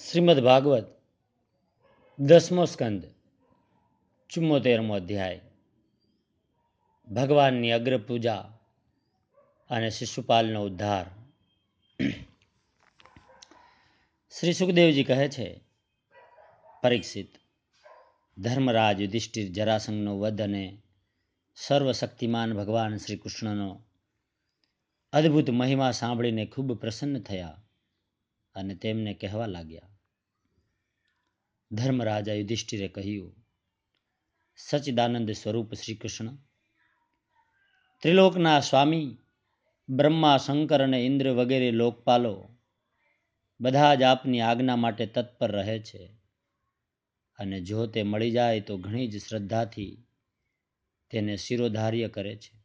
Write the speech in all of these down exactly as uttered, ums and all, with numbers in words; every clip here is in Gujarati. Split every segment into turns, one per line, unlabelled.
શ્રીમદ ભાગવત દસમો સ્કંદ ચુમ્મોતેરમો અધ્યાય. ભગવાનની અગ્ર પૂજા અને શિશુપાલનો ઉદ્ધાર. શ્રી સુખદેવજી કહે છે, પરીક્ષિત, ધર્મરાજ યુધિષ્ઠિર જરાસંઘનો વધ અને સર્વશક્તિમાન ભગવાન શ્રી કૃષ્ણનો અદ્ભુત મહિમા સાંભળીને ખૂબ પ્રસન્ન થયા અને તેમને કહેવા લાગ્યા. ધર્મરાજા યુધિષ્ઠિરે કહ્યું, સચ્ચિદાનંદ સ્વરૂપ શ્રી કૃષ્ણ, ત્રિલોકના સ્વામી બ્રહ્મા, શંકર અને ઇન્દ્ર વગેરે લોકપાલો બધા જ આપની આજ્ઞા માટે તત્પર રહે છે અને જો તે મળી જાય તો ઘણી જ શ્રદ્ધાથી તેને શિરોધાર્ય કરે છે.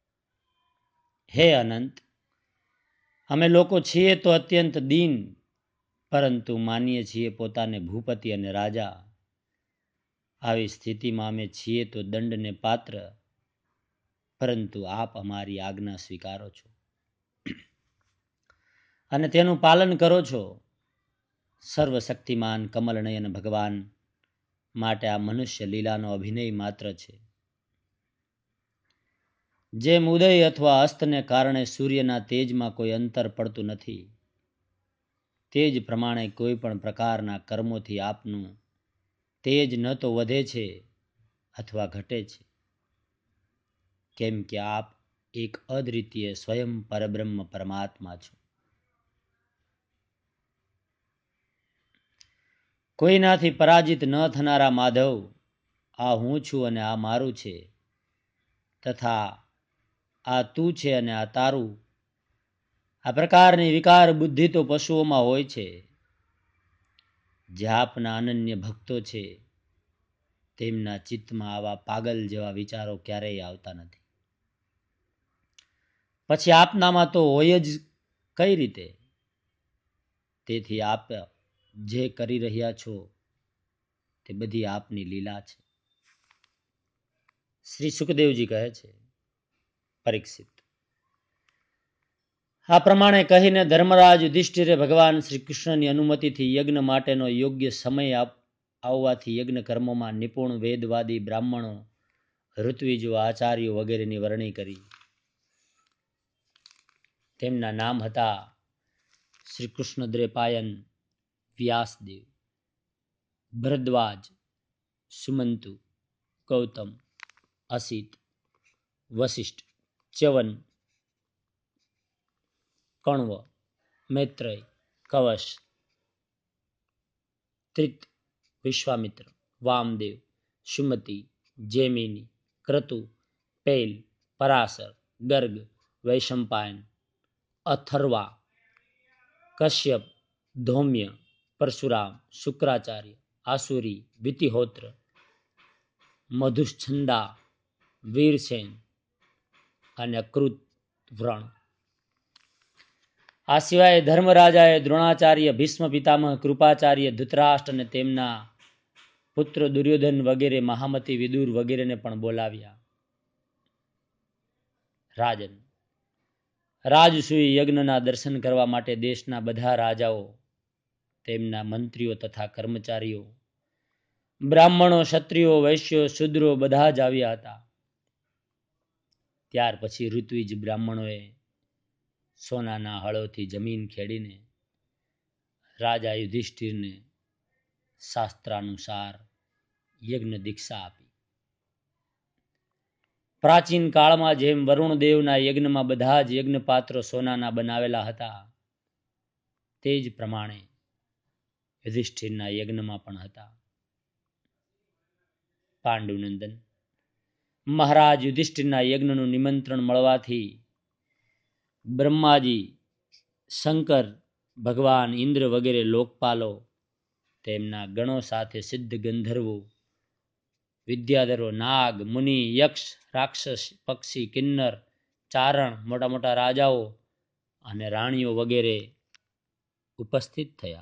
હે અનંત, અમે લોકો છીએ તો અત્યંત દીન, પરંતુ માનીએ છીએ પોતાને ભૂપતિ અને રાજા. આવી સ્થિતિમાં અમે છીએ તો દંડને પાત્ર, પરંતુ આપ અમારી આજ્ઞા સ્વીકારો છો અને તેનું પાલન કરો છો. સર્વશક્તિમાન કમલનયન ભગવાન માટે આ મનુષ્ય લીલાનો અભિનય માત્ર છે. જેમ ઉદય અથવા અસ્તને કારણે સૂર્યના તેજમાં કોઈ અંતર પડતું નથી, તે જ પ્રમાણે કોઈ પણ પ્રકારના કર્મોથી આપનું તેજ ન તો વધે છે અથવા ઘટે છે, કેમ કે આપ એક અદ્વિતીય સ્વયં પરબ્રહ્મ પરમાત્મા છો. કોઈનાથી પરાજિત ન થનારા માધવ, આ હું છું અને આ મારું છે, તથા આ તું છે અને આ તારું, આ પ્રકારની વિકાર બુદ્ધિ તો પશુઓમાં હોય છે. જે આપના અનન્ય ભક્તો છે તેમના ચિત્તમાં આવા પાગલ જેવા વિચારો ક્યારેય આવતા નથી. પછી આપનામાં તો હોય જ કઈ રીતે? તેથી આપ જે કરી રહ્યા છો તે બધી આપની લીલા છે. શ્રી સુખદેવજી કહે છે, પરીક્ષિત, આ પ્રમાણે કહીને ધર્મરાજ યુધિષ્ઠિરે ભગવાન શ્રી કૃષ્ણની અનુમતિથી યજ્ઞ માટેનો યોગ્ય સમય આવવાથી યજ્ઞ કર્મોમાં નિપુણ વેદવાદી બ્રાહ્મણો, ઋત્વિજો, આચાર્યો વગેરેની વરણી કરી. તેમના નામ હતા શ્રી કૃષ્ણદ્વૈપાયન, વ્યાસદેવ, ભરદ્વાજ, સુમંતુ, ગૌતમ, અસિત, વશિષ્ઠ, ચ્યવન, કણ્વ, મૈત્રેય, કવશ, ત્રિત, વિશ્વામિત્ર, વામદેવ, સુમતિ, જૈમિની, ક્રતુ, પૈલ, પરાશર, ગર્ગ, વૈશંપાયન, અથર્વા, કશ્યપ, ધૌમ્ય, પરશુરામ, શુક્રાચાર્ય, આસુરી, વિતિહોત્ર, મધુચ્છંદા, વીરસેન અને અકૃત વ્રણ. આ સિવાય ધર્મરાજાએ દ્રોણાચાર્ય, ભીષ્મ પિતામહ, કૃપાચાર્ય, ધૃતરાષ્ટ્ર અને તેમના પુત્ર દુર્યોધન વગેરે, મહામતી, વિદુર વગેરેને પણ બોલાવ્યા. રાજન, રાજસૂય યજ્ઞના દર્શન કરવા માટે દેશના બધા રાજાઓ, તેમના મંત્રીઓ તથા કર્મચારીઓ, બ્રાહ્મણો, ક્ષત્રિયો, વૈશ્યો, શૂદ્રો બધા જ આવ્યા હતા. ત્યાર પછી ઋત્વિજ બ્રાહ્મણોએ સોનાના હળોથી જમીન ખેડીને રાજા યુધિષ્ઠિરને શાસ્ત્રાનુસાર યજ્ઞ દીક્ષા આપી. પ્રાચીન કાળમાં જેમ વરુણદેવના યજ્ઞમાં બધા જ યજ્ઞ પાત્રો સોનાના બનાવેલા હતા, તે જ પ્રમાણે યુધિષ્ઠિરના યજ્ઞમાં પણ હતા. પાંડુનંદન, મહારાજ યુધિષ્ઠિરના યજ્ઞનું નિમંત્રણ મળવાથી બ્રહ્માજી, શંકર ભગવાન, ઇન્દ્ર વગેરે લોકપાલો, તેમના ગણો સાથે સિદ્ધ ગંધર્વો, વિદ્યાધરો, નાગ, મુનિ, યક્ષ, રાક્ષસ, પક્ષી, કિન્નર, ચારણ, મોટા મોટા રાજાઓ અને રાણીઓ વગેરે ઉપસ્થિત થયા.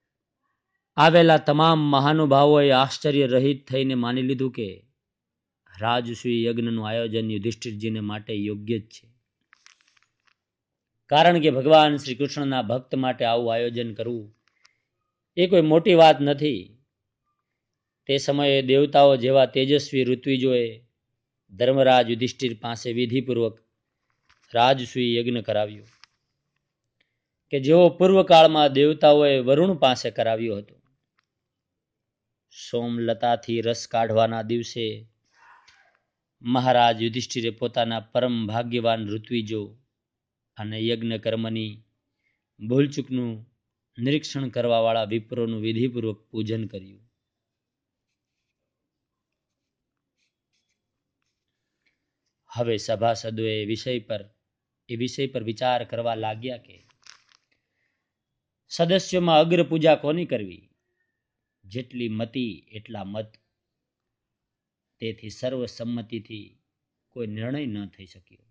આવેલા તમામ મહાનુભાવોએ આશ્ચર્ય રહિત થઈને માની લીધું કે રાજસૂય યજ્ઞનું આયોજન યુધિષ્ઠિરજીને માટે યોગ્ય જ છે, કારણ કે ભગવાન શ્રી કૃષ્ણના ભક્ત માટે આવું આયોજન કરવું એ કોઈ મોટી વાત નથી. તે સમયે દેવતાઓ જેવા તેજસ્વી ઋત્વિજોએ ધર્મરાજ યુધિષ્ઠિર પાસે વિધિપૂર્વક રાજસૂય યજ્ઞ કરાવ્યો, કે જેવો પૂર્વકાળમાં દેવતાઓએ વરુણ પાસે કરાવ્યો હતો. સોમલતાથી રસ કાઢવાના દિવસે મહારાજ યુધિષ્ઠિરે પોતાના પરમ ભાગ્યવાન ઋત્વિજો અને યજ્ઞ કર્મની ભૂલચૂકનું નિરીક્ષણ કરવાવાળા વિપ્રોનું વિધિપૂર્વક પૂજન કર્યું. હવે સભાસદોએ વિષય પર એ વિષય પર વિચાર કરવા લાગ્યા કે સદસ્યોમાં અગ્ર પૂજા કોની કરવી? જેટલી મતિ એટલા મત. તેથી સર્વસંમતિથી કોઈ નિર્ણય ન થઈ શક્યો.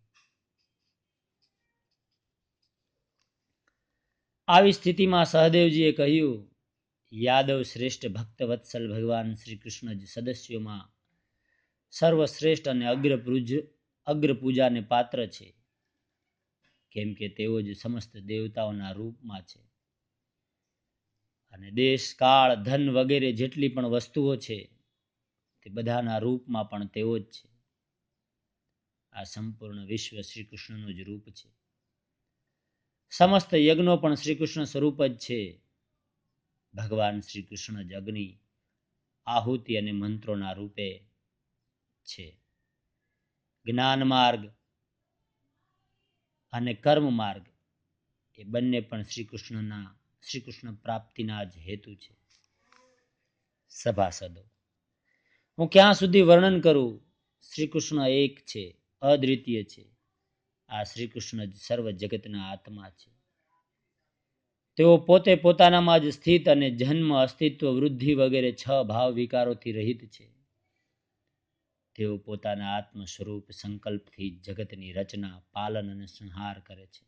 આવી સ્થિતિમાં સહદેવજીએ કહ્યું, યાદવ શ્રેષ્ઠ ભક્ત વત્સલ ભગવાન શ્રી કૃષ્ણ જ સદસ્યોમાં સર્વશ્રેષ્ઠ અને અગ્ર પૂજ અગ્ર પૂજાને પાત્ર છે, કેમ કે તેઓ જ સમસ્ત દેવતાઓના રૂપમાં છે, અને દેશ કાળ ધન વગેરે જેટલી પણ વસ્તુઓ છે તે બધાના રૂપમાં પણ તેઓ જ છે. આ સંપૂર્ણ વિશ્વ શ્રી કૃષ્ણનું જ રૂપ છે. સમસ્ત યજ્ઞો પણ શ્રી કૃષ્ણ સ્વરૂપ જ છે. ભગવાન શ્રી કૃષ્ણ જ અગ્નિ, આહુતિ અને મંત્રોના રૂપે છે. જ્ઞાન માર્ગ અને કર્મ માર્ગ એ બંને પણ શ્રી કૃષ્ણના શ્રી કૃષ્ણ પ્રાપ્તિના જ હેતુ છે. સભાસદો, હું ક્યાં સુધી વર્ણન કરું? શ્રી કૃષ્ણ એક છે, અદ્વિતીય છે. આ શ્રી કૃષ્ણ જ સર્વ જગતના આત્મા છે. તેઓ પોતે પોતાનામાં જ સ્થિત અને જન્મ, અસ્તિત્વ, વૃદ્ધિ વગેરે છ ભાવ વિકારોથી રહિત છે. તેઓ પોતાના આત્મ સ્વરૂપ સંકલ્પથી જગતની રચના, પાલન અને સંહાર કરે છે.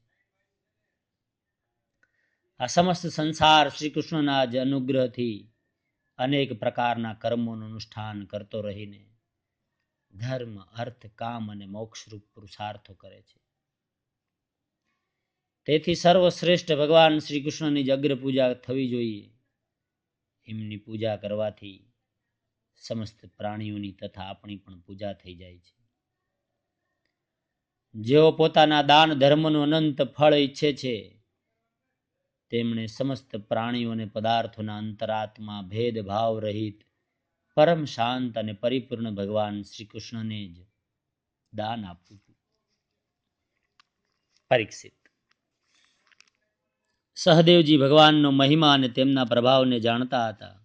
આ સમસ્ત સંસાર શ્રી કૃષ્ણના જ અનુગ્રહથી અનેક પ્રકારના કર્મોનું અનુષ્ઠાન કરતો રહીને ધર્મ, અર્થ, કામ અને મોક્ષરૂપ પુરુષાર્થો કરે છે. તેથી સર્વશ્રેષ્ઠ ભગવાન શ્રી કૃષ્ણની જ અગ્ર પૂજા થવી જોઈએ. એમની પૂજા કરવાથી સમસ્ત પ્રાણીઓની તથા આપણી પણ પૂજા થઈ જાય છે. જેઓ પોતાના દાન ધર્મનું અનંત ફળ ઈચ્છે છે, તેમણે સમસ્ત પ્રાણીઓ અને પદાર્થોના અંતરાત્મા ભેદભાવ રહિત પરમ શાંત અને પરિપૂર્ણ ભગવાન શ્રી કૃષ્ણને જ દાન આપવું જોઈએ. પરીક્ષિત, સહદેવજી ભગવાનનો મહિમા અને તેમના પ્રભાવને જાણતા હતા.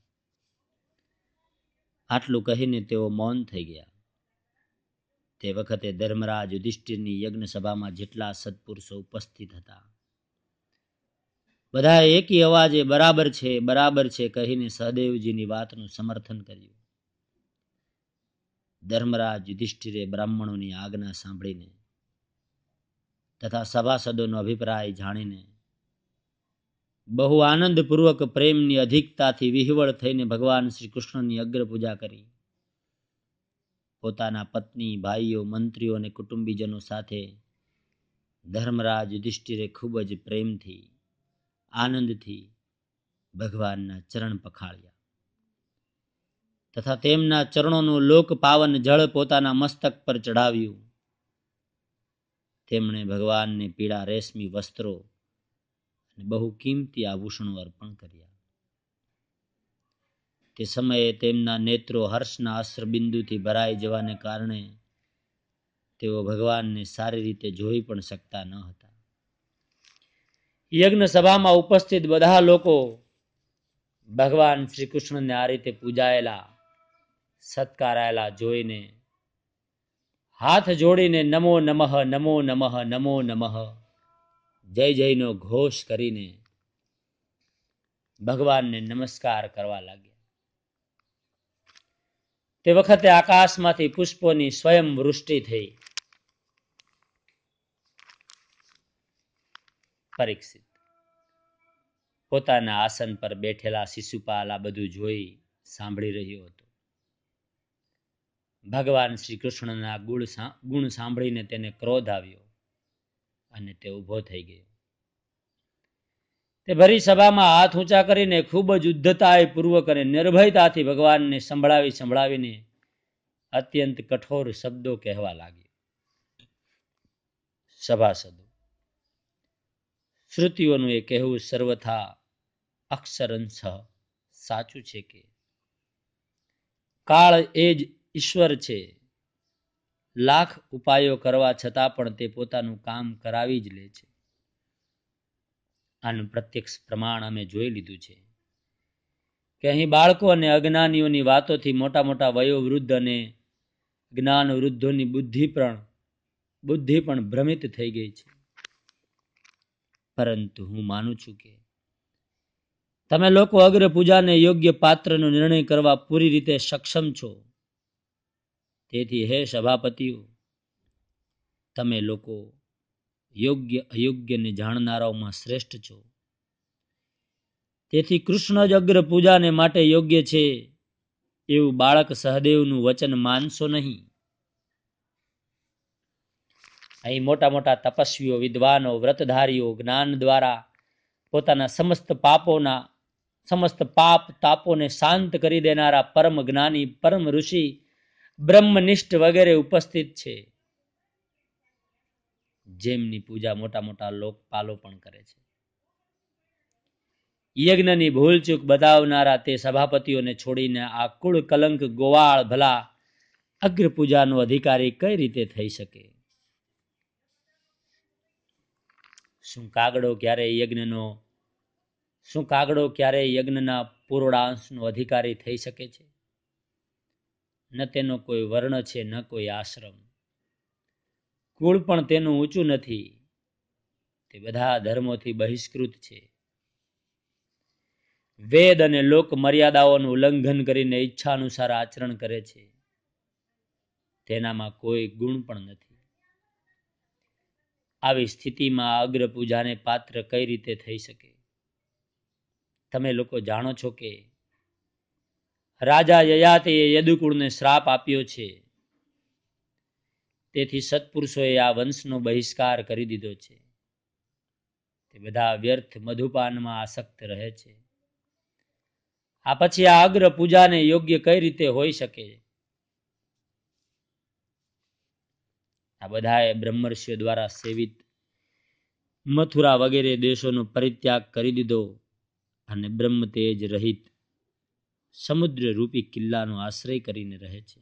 આટલું કહીને તેઓ મૌન થઈ ગયા. તે વખતે ધર્મરાજ યુધિષ્ઠિરની યજ્ઞ સભામાં જેટલા સત્પુરુષો ઉપસ્થિત હતા, બધાએ એકી અવાજે બરાબર છે, બરાબર છે કહીને સહદેવજીની વાતનું સમર્થન કર્યું. ધર્મરાજ યુધિષ્ઠિરે બ્રાહ્મણોની આજ્ઞા સાંભળીને તથા સભાસદોનો અભિપ્રાય જાણીને બહુ આનંદપૂર્વક પ્રેમની અધિકતાથી વિહવળ થઈને ભગવાન શ્રી કૃષ્ણની અગ્ર પૂજા કરી. પોતાના પત્ની, ભાઈઓ, મંત્રીઓ અને કુટુંબીજનો સાથે ધર્મરાજ યુધિષ્ઠિરે ખૂબ જ પ્રેમથી, આનંદથી ભગવાનના ચરણ પખાળ્યા તથા તેમના ચરણોનું લોક પાવન જળ પોતાના મસ્તક પર ચઢાવ્યું. તેમણે ભગવાનને પીળા રેશમી વસ્ત્રો અને બહુ કિંમતી આભૂષણો અર્પણ કર્યા. તે સમયે તેમના નેત્રો હર્ષના અશ્રબિંદુથી ભરાઈ જવાને કારણે તેઓ ભગવાનને સારી રીતે જોઈ પણ શકતા ન હતા. યજ્ઞ સભામાં ઉપસ્થિત બધા લોકો ભગવાન શ્રી કૃષ્ણને આ રીતે પૂજાયેલા, સત્કારાયેલા જોઈને હાથ જોડીને નમો નમઃ, નમો નમઃ, નમો નમઃ જય જયનો ઘોષ કરીને ભગવાનને નમસ્કાર કરવા લાગ્યા. તે વખતે આકાશમાંથી પુષ્પોની સ્વયં વૃષ્ટિ થઈ. પરીક્ષિત, પોતાના આસન પર બેઠેલા શિશુપાલ આ બધું જોઈ સાંભળી રહ્યો હતો. ભગવાન શ્રી કૃષ્ણના ગુણ ગુણ સાંભળીને તેને ક્રોધ આવ્યો અને તે ઊભો થઈ ગયો. તે ભરી સભામાં હાથ ઊંચા કરીને ખૂબ જ ઉદ્ધતાપૂર્વક અને નિર્ભયતાથી ભગવાનને સંભળાવી સંભળાવીને અત્યંત કઠોર શબ્દો કહેવા લાગ્યો. સભાસદો, શ્રુતિઓનું એ કહેવું સર્વથા અક્ષરંશ સાચું છે કે કાળ એ જ ઈશ્વર છે. લાખ ઉપાયો કરવા છતાં પણ તે પોતાનું કામ કરાવી જ લે છે. આનું પ્રત્યક્ષ પ્રમાણ અમે જોઈ લીધું છે કે અહીં બાળકો અને અજ્ઞાનીઓની વાતોથી મોટા મોટા વયોવૃદ્ધ અને જ્ઞાન વૃદ્ધોની બુદ્ધિ પણ બુદ્ધિ પણ ભ્રમિત થઈ ગઈ છે. પરંતુ હું માનું છું કે તમે લોકો અગ્ર પૂજાને યોગ્ય પાત્રનો નિર્ણય કરવા પૂરી રીતે સક્ષમ છો. તેથી હે સભાપતિઓ, તમે લોકો યોગ્ય અયોગ્યને જાણનારાઓમાં શ્રેષ્ઠ છો. તેથી કૃષ્ણ જ અગ્ર પૂજાને માટે યોગ્ય છે એવું બાળક સહદેવનું વચન માનશો નહીં. અહીં મોટા મોટા તપસ્વીઓ, વિદ્વાનો, વ્રતધારીઓ, જ્ઞાન દ્વારા પોતાના સમસ્ત પાપોના સમસ્ત પાપ તાપોને શાંત કરી દેનારા પરમ જ્ઞાની, પરમ ઋષિ, બ્રહ્મનિષ્ઠ વગેરે ઉપસ્થિત છે, જેમની પૂજા મોટા મોટા લોકપાલો પણ કરે છે. યજ્ઞની ભૂલચૂક બતાવનારા તે સભાપતિઓને છોડીને આ કુળ કલંક ગોવાળ ભલા અગ્ર પૂજાનો અધિકારી કઈ રીતે થઈ શકે? શું કાગડો ક્યારેય યજ્ઞનો શું કાગડો ક્યારેય યજ્ઞના પૂર્ણાંશનો અધિકારી થઈ શકે છે? ન તેનો કોઈ વર્ણ છે, ન કોઈ આશ્રમ. કુળ પણ તેનું ઊંચું નથી. તે બધા ધર્મોથી બહિષ્કૃત છે. વેદ અને લોક મર્યાદાઓનું ઉલ્લંઘન કરીને ઈચ્છા અનુસાર આચરણ કરે છે. તેનામાં કોઈ ગુણ પણ નથી. આવી સ્થિતિમાં અગ્ર પૂજાને પાત્ર કઈ રીતે થઈ શકે? તમે લોકો જાણો છો કે રાજા યયાતિએ યદુકુળને શ્રાપ આપ્યો છે. તેથી સત્પુરુષોએ આ વંશનો બહિષ્કાર કરી દીધો છે. તે બધા વ્યર્થ મધુપાનમાં આસક્ત રહે છે. આ પછી આ અગ્ર પૂજાને યોગ્ય કઈ રીતે હોઈ શકે? આ બધાએ બ્રહ્મર્ષિઓ દ્વારા સેવિત મથુરા વગેરે દેશોનો પરિત્યાગ કરી દીધો અને બ્રહ્મ તેજ રહિત સમુદ્ર રૂપી કિલ્લાનો આશ્રય કરીને રહે છે.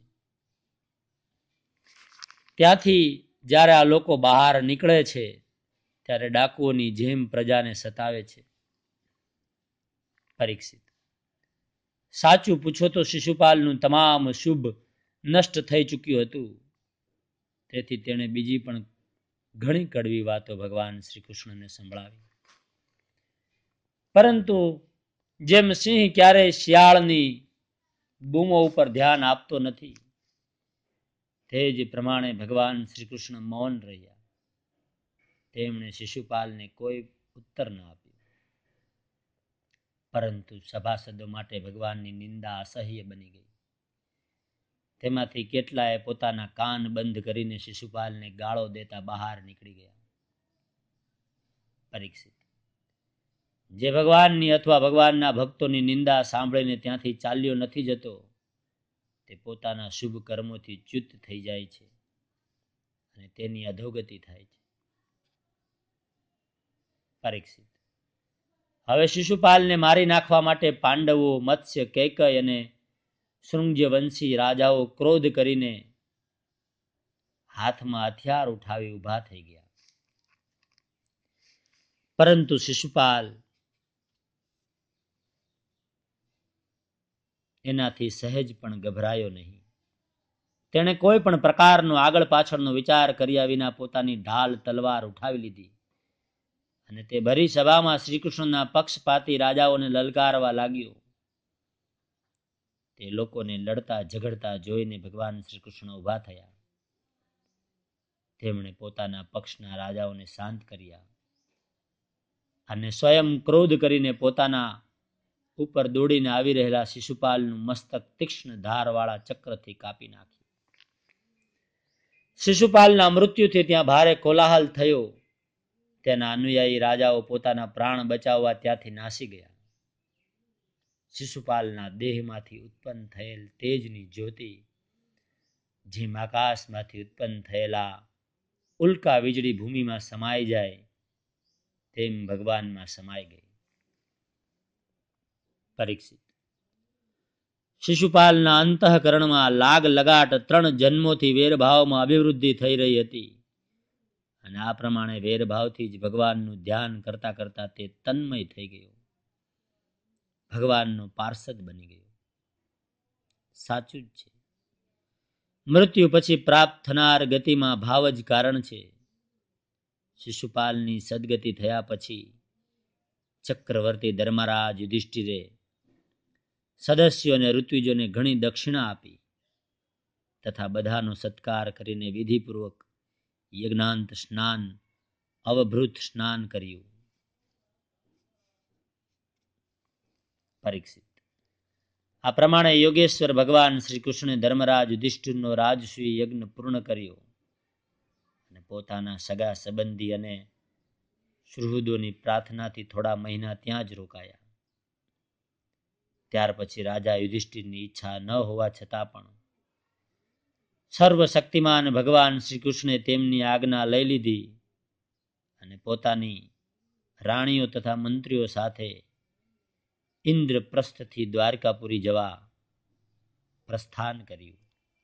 ત્યાંથી જ્યારે આ લોકો બહાર નીકળે છે ત્યારે ડાકુઓની જેમ પ્રજાને સતાવે છે. પરીક્ષિત, સાચું પૂછો તો શિશુપાલનું તમામ શુભ નષ્ટ થઈ ચૂક્યું હતું. તેથી તેણે બીજી પણ ઘણી કડવી વાતો ભગવાન શ્રી કૃષ્ણને સંભળાવી. પરંતુ જેમ સિંહ ક્યારેય શિયાળની બૂમો ઉપર ધ્યાન આપતો નથી, તે જ પ્રમાણે ભગવાન શ્રી કૃષ્ણ મૌન રહ્યા. તેમણે શિશુપાલને કોઈ ઉત્તર ન આપ્યો. પરંતુ સભાસદો માટે ભગવાનની નિંદા અસહ્ય બની ગઈ. તેમાંથી કેટલાએ પોતાના કાન બંધ કરીને શિશુપાલને ગાળો દેતા બહાર નીકળી ગયા. પરીક્ષિત, જે ભગવાનની અથવા ભગવાનના ભક્તોની નિંદા સાંભળીને ત્યાંથી ચાલ્યો નથી જતો, તે પોતાના શુભ કર્મોથી ચ્યુત થઈ જાય છે અને તેની અધોગતિ થાય છે. પરીક્ષિત, હવે શિશુપાલને મારી નાખવા માટે પાંડવો, મત્સ્ય, કૈકેય અને શૃંગવંશી રાજાઓ ક્રોધ કરીને હાથમાં હથિયાર ઉઠાવી ઊભા થઈ ગયા. પરંતુ શિશુપાલ એનાથી સહેજ પણ ગભરાયો નહીં. તેણે કોઈ પણ પ્રકારનો આગળ પાછળનો વિચાર કર્યા વિના પોતાની ઢાલ તલવાર ઉઠાવી લીધી અને તે ભરી સભામાં શ્રીકૃષ્ણના પક્ષપાતી રાજાઓને લલકારવા લાગ્યો. તે લોકોને લડતા ઝઘડતા જોઈને ભગવાન શ્રી કૃષ્ણ ઊભા થયા. તેમણે પોતાના પક્ષના રાજાઓને શાંત કર્યા અને સ્વયં ક્રોધ કરીને પોતાના ઉપર દોડીને આવી રહેલા શિશુપાલનું મસ્તક તીક્ષ્ણ ધારવાળા ચક્રથી કાપી નાખ્યું. શિશુપાલના મૃત્યુથી ત્યાં ભારે કોલાહલ થયો. તેના અનુયાયી રાજાઓ પોતાના પ્રાણ બચાવવા ત્યાંથી નાસી ગયા. શિશુપાલના દેહમાંથી ઉત્પન્ન થયેલ તેજની જ્યોતિ જેમ આકાશમાંથી ઉત્પન્ન થયેલા ઉલ્કા વીજળી ભૂમિમાં સમાઈ જાય તેમ ભગવાનમાં સમાઈ ગઈ. પરીક્ષિત, શિશુપાલના અંતઃકરણમાં લાગ લગાટ ત્રણ જન્મોથી વેરભાવમાં અભિવૃદ્ધિ થઈ રહી હતી અને આ પ્રમાણે વેરભાવથી જ ભગવાનનું ધ્યાન કરતા કરતા તે તન્મય થઈ ગયો, ભગવાનનો પાર્ષદ બની ગયો. સાચું જ છે, મૃત્યુ પછી પ્રાપ્ત થનાર ગતિમાં ભાવ જ કારણ છે. શિશુપાલની સદગતિ થયા પછી ચક્રવર્તી ધર્મરાજ યુધિષ્ઠિરે સદસ્યો અને ઋત્વિજોને ઘણી દક્ષિણા આપી તથા બધાનો સત્કાર કરીને વિધિપૂર્વક યજ્ઞાંત સ્નાન અવભૃત સ્નાન કર્યું. પરીક્ષિત, આ પ્રમાણે યોગેશ્વર ભગવાન શ્રી કૃષ્ણે ધર્મરાજ યુધિષ્ઠિરનો રાજસૂય યજ્ઞ પૂર્ણ કર્યો અને પોતાના સગા સંબંધી અને સુહૃદોની પ્રાર્થનાથી થોડા મહિના ત્યાં જ રોકાયા. ત્યાર પછી રાજા યુધિષ્ઠિરની ઈચ્છા ન હોવા છતાં પણ સર્વશક્તિમાન ભગવાન શ્રી કૃષ્ણે તેમની આજ્ઞા લઈ લીધી અને પોતાની રાણીઓ તથા મંત્રીઓ સાથે ઇન્દ્રપ્રસ્થથી દ્વારકાપુરી જવા પ્રસ્થાન કર્યું.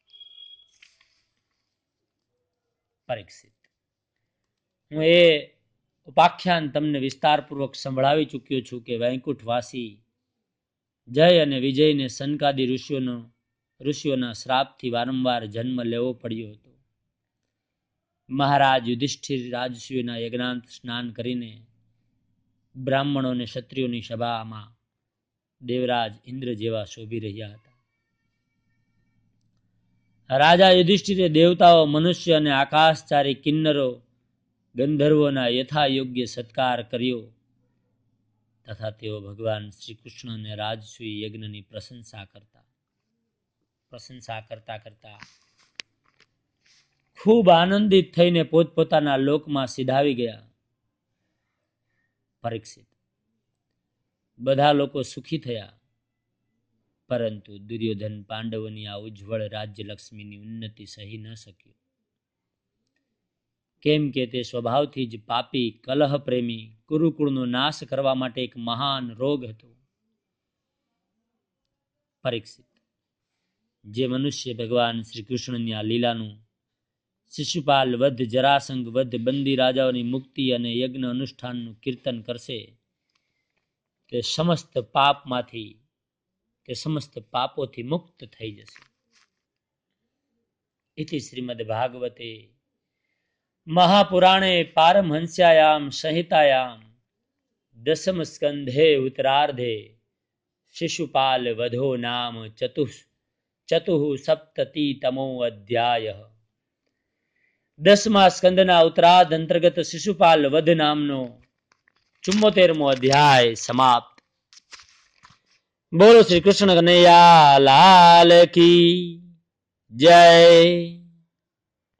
પરીક્ષિત, હું એ ઉપાખ્યાન તમને વિસ્તારપૂર્વક સંભળાવી ચૂક્યો છું કે વૈકુંઠવાસી જય અને વિજયને સનકાદી ઋષિઓનો ઋષિઓના શ્રાપથી વારંવાર જન્મ લેવો પડ્યો હતો. મહારાજ યુધિષ્ઠિર રાજસૂયના યજ્ઞાંત સ્નાન કરીને બ્રાહ્મણો અને ક્ષત્રિયોની સભામાં દેવરાજ ઇન્દ્ર જેવા શોભી રહ્યા હતા. રાજા યુધિષ્ઠિરે દેવતાઓ, મનુષ્ય અને આકાશચારી કિન્નરો ગંધર્વોના યથાયોગ્ય સત્કાર કર્યો તથા તેઓ ભગવાન શ્રી કૃષ્ણ અને રાજસૂય યજ્ઞની પ્રશંસા કરતા પ્રશંસા કરતા કરતા ખૂબ આનંદિત થઈને પોતપોતાના લોકમાં સિધાવી ગયા. પરીક્ષિત, બધા લોકો સુખી થયા, પરંતુ દુર્યોધન પાંડવોની આ ઉજ્જવળ રાજ્યલક્ષ્મીની ઉન્નતિ સહી ન શક્યો, કેમ કે તે સ્વભાવથી જ પાપી, કલહ પ્રેમી, કુરુકુળનો નાશ કરવા માટે એક મહાન રોગ હતો. પરીક્ષિત, જે મનુષ્ય ભગવાન શ્રી કૃષ્ણની આ લીલાનું શિશુપાલ વધ, જરાસંઘ વધ, બંદી રાજાઓની મુક્તિ અને યજ્ઞ અનુષ્ઠાનનું કીર્તન કરશે તે સમસ્ત પાપમાંથી તે સમસ્ત પાપોથી મુક્ત થઈ જશે. ઇતિ શ્રીમદ ભાગવતે મહાપુરાણે પારમહંસ્યાયામ સંહિતાયામ દસમ સ્કંધે ઉત્તરાર્ધે શિશુપાલ વધો નામ ચતુઃ ચતુઃ સપ્તતિતમો અધ્યાય. દસમા સ્કંદના ઉત્તરાર્ધ અંતર્ગત શિશુપાલ વધ નામનો ચુમ્મોતેરમો અધ્યાય સમાપ્ત. બોલો શ્રી કૃષ્ણ કનૈયા લાલ કી જય.